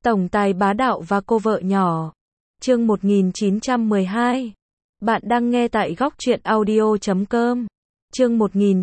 Tổng tài bá đạo và cô vợ nhỏ. Chương 1912. Bạn đang nghe tại góc truyện audio.com. Chương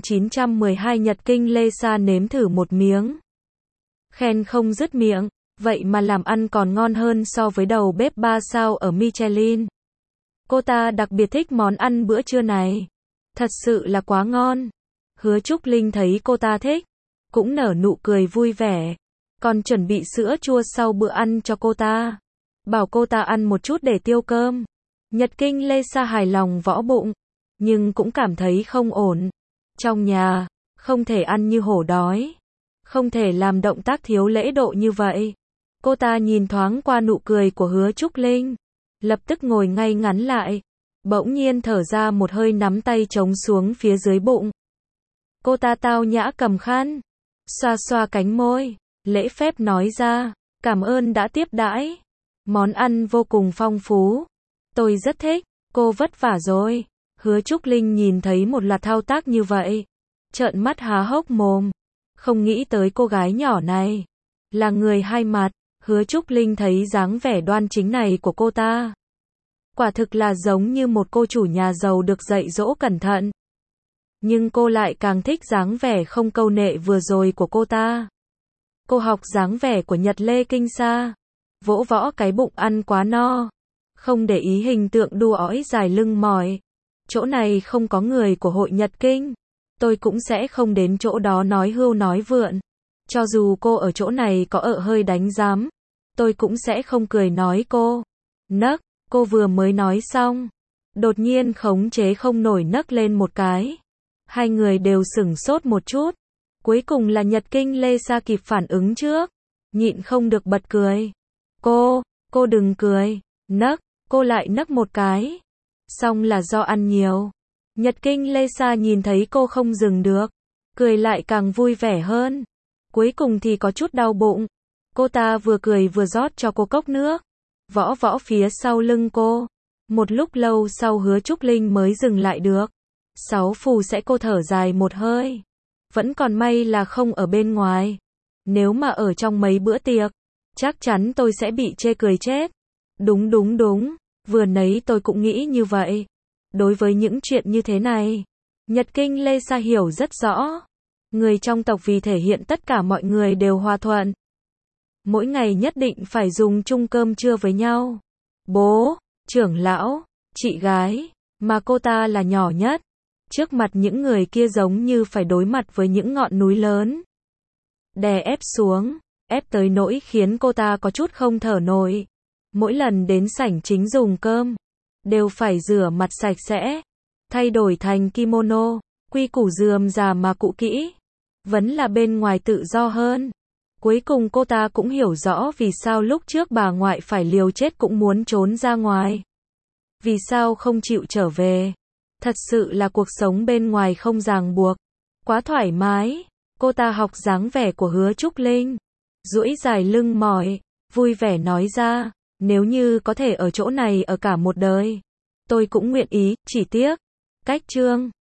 1912 Nhật Kinh Lê Sa nếm thử một miếng. Khen không dứt miệng, vậy mà làm ăn còn ngon hơn so với đầu bếp 3 sao ở Michelin. Cô ta đặc biệt thích món ăn bữa trưa này. Thật sự là quá ngon. Hứa Trúc Linh thấy cô ta thích, cũng nở nụ cười vui vẻ. Còn chuẩn bị sữa chua sau bữa ăn cho cô ta. Bảo cô ta ăn một chút để tiêu cơm. Nhật Kinh Lê Sa hài lòng võ bụng, nhưng cũng cảm thấy không ổn. Trong nhà, không thể ăn như hổ đói. Không thể làm động tác thiếu lễ độ như vậy. Cô ta nhìn thoáng qua nụ cười của Hứa Trúc Linh. Lập tức ngồi ngay ngắn lại. Bỗng nhiên thở ra một hơi nắm tay trống xuống phía dưới bụng. Cô ta tao nhã cầm khăn. Xoa xoa cánh môi. Lễ phép nói ra, cảm ơn đã tiếp đãi. Món ăn vô cùng phong phú. Tôi rất thích, cô vất vả rồi. Hứa Trúc Linh nhìn thấy một loạt thao tác như vậy. Trợn mắt há hốc mồm. Không nghĩ tới cô gái nhỏ này. Là người hai mặt. Hứa Trúc Linh thấy dáng vẻ đoan chính này của cô ta. Quả thực là giống như một cô chủ nhà giàu được dạy dỗ cẩn thận. Nhưng cô lại càng thích dáng vẻ không câu nệ vừa rồi của cô ta. Cô học dáng vẻ của Nhật Lê Kinh Sa. Vỗ võ cái bụng ăn quá no. Không để ý hình tượng đua ói dài lưng mỏi. Chỗ này không có người của hội Nhật Kinh. Tôi cũng sẽ không đến chỗ đó nói hưu nói vượn. Cho dù cô ở chỗ này có hơi đánh giám, tôi cũng sẽ không cười nói cô. Nấc, cô vừa mới nói xong. Đột nhiên khống chế không nổi nấc lên một cái. Hai người đều sửng sốt một chút. Cuối cùng là Nhật Kinh Lê Sa kịp phản ứng trước. Nhịn không được bật cười. Cô đừng cười. Nấc, cô lại nấc một cái. Xong là do ăn nhiều. Nhật Kinh Lê Sa nhìn thấy cô không dừng được. Cười lại càng vui vẻ hơn. Cuối cùng thì có chút đau bụng. Cô ta vừa cười vừa rót cho cô cốc nước. Võ võ phía sau lưng cô. Một lúc lâu sau Hứa Trúc Linh mới dừng lại được. 6 phù sẽ cô thở dài một hơi. Vẫn còn may là không ở bên ngoài. Nếu mà ở trong mấy bữa tiệc, chắc chắn tôi sẽ bị chê cười chết. Đúng. Vừa nãy tôi cũng nghĩ như vậy. Đối với những chuyện như thế này, Nhật Kinh Lê Sa hiểu rất rõ. Người trong tộc vì thể hiện tất cả mọi người đều hòa thuận. Mỗi ngày nhất định phải dùng chung cơm trưa với nhau. Bố, trưởng lão, chị gái, mà cô ta là nhỏ nhất. Trước mặt những người kia giống như phải đối mặt với những ngọn núi lớn. Đè ép xuống, ép tới nỗi khiến cô ta có chút không thở nổi. Mỗi lần đến sảnh chính dùng cơm, đều phải rửa mặt sạch sẽ, thay đổi thành kimono, quy củ rườm rà mà cũ kỹ. Vẫn là bên ngoài tự do hơn. Cuối cùng cô ta cũng hiểu rõ vì sao lúc trước bà ngoại phải liều chết cũng muốn trốn ra ngoài. Vì sao không chịu trở về. Thật sự là cuộc sống bên ngoài không ràng buộc. Quá thoải mái. Cô ta học dáng vẻ của Hứa Trúc Linh. Duỗi dài lưng mỏi. Vui vẻ nói ra. Nếu như có thể ở chỗ này ở cả một đời. Tôi cũng nguyện ý. Chỉ tiếc. Cách chương.